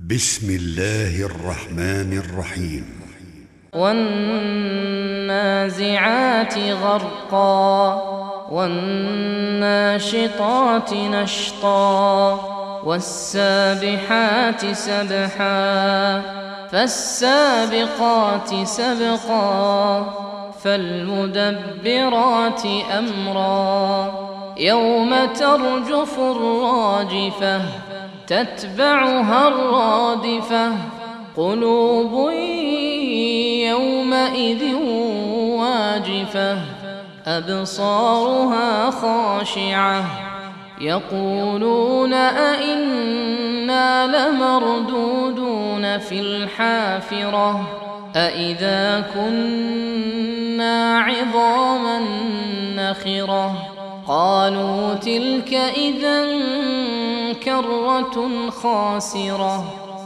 بسم الله الرحمن الرحيم والنازعات غرقا والناشطات نشطا والسابحات سبحا فالسابقات سبقا فالمدبرات أمرا يوم ترجف الراجفة تتبعها الرادفة قلوب يومئذ واجفة أبصارها خاشعة يقولون أئنا لمردودون في الحافرة أئذا كنا عظاما نخرة قالوا تلك إذا كرة خاسرة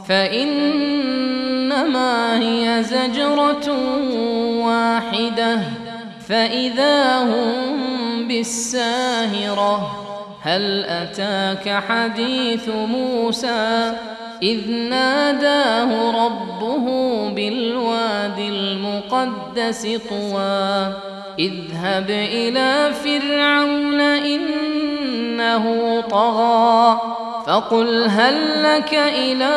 فإنما هي زجرة واحدة فإذا هم بالساهرة هل أتاك حديث موسى إذ ناداه ربه بالواد المقدس طوى اذهب إلى فرعون إنه طغى فقل هل لك إلى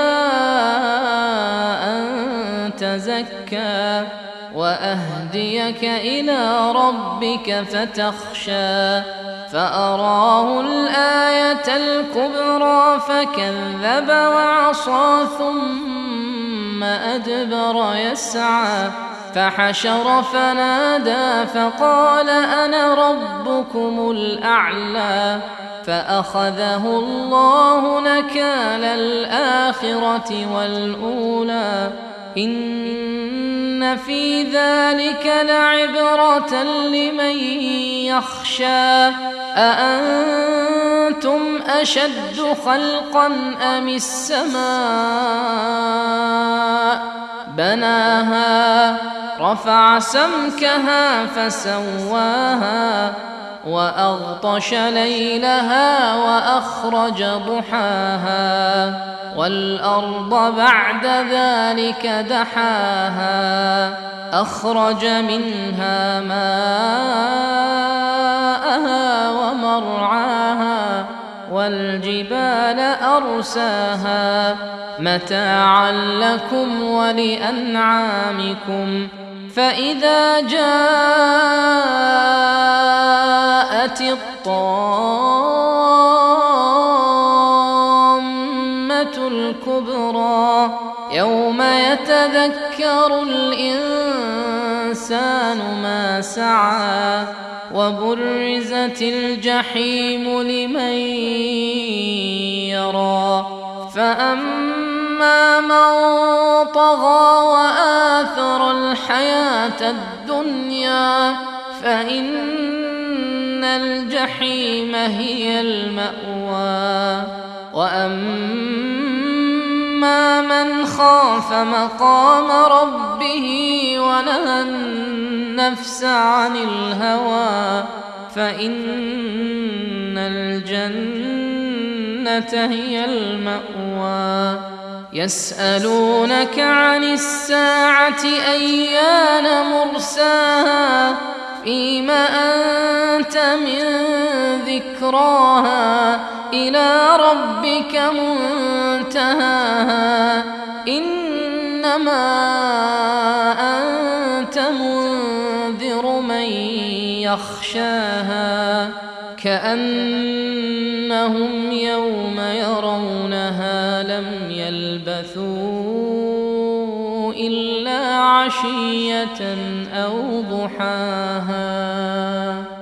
أن تزكى وأهديك إلى ربك فتخشى فأراه الآية الكبرى فكذب وعصى ثم أدبر يسعى فحشر فنادى فقال أنا ربكم الأعلى فأخذه الله نكال الآخرة والأولى إن في ذلك لعبرة لمن يخشى أأنتم أشد خلقا أم السماء بناها رفع سمكها فسواها وأغطش ليلها وأخرج ضحاها والأرض بعد ذلك دحاها أخرج منها ماءها ومرعاها والجبال أرساها متاعا لكم ولأنعامكم فإذا جاءت الطامة الكبرى يوم يتذكر الإنسان ما سعى وبرزت الجحيم لمن يرى فأما من طغى وآثر الحياة الدنيا فإن الجحيم هي المأوى وأما من خاف مقام ربه ونهى النفس عن الهوى فإن الجنة هي المأوى يسألونك عن الساعة أيان مرساها فيما أنت من ذكراها إلى ربك منتهاها إنما أنت منذر من يخشاها كأنهم يوم يرونها لم يلبثوا إلا عشية أو ضحاها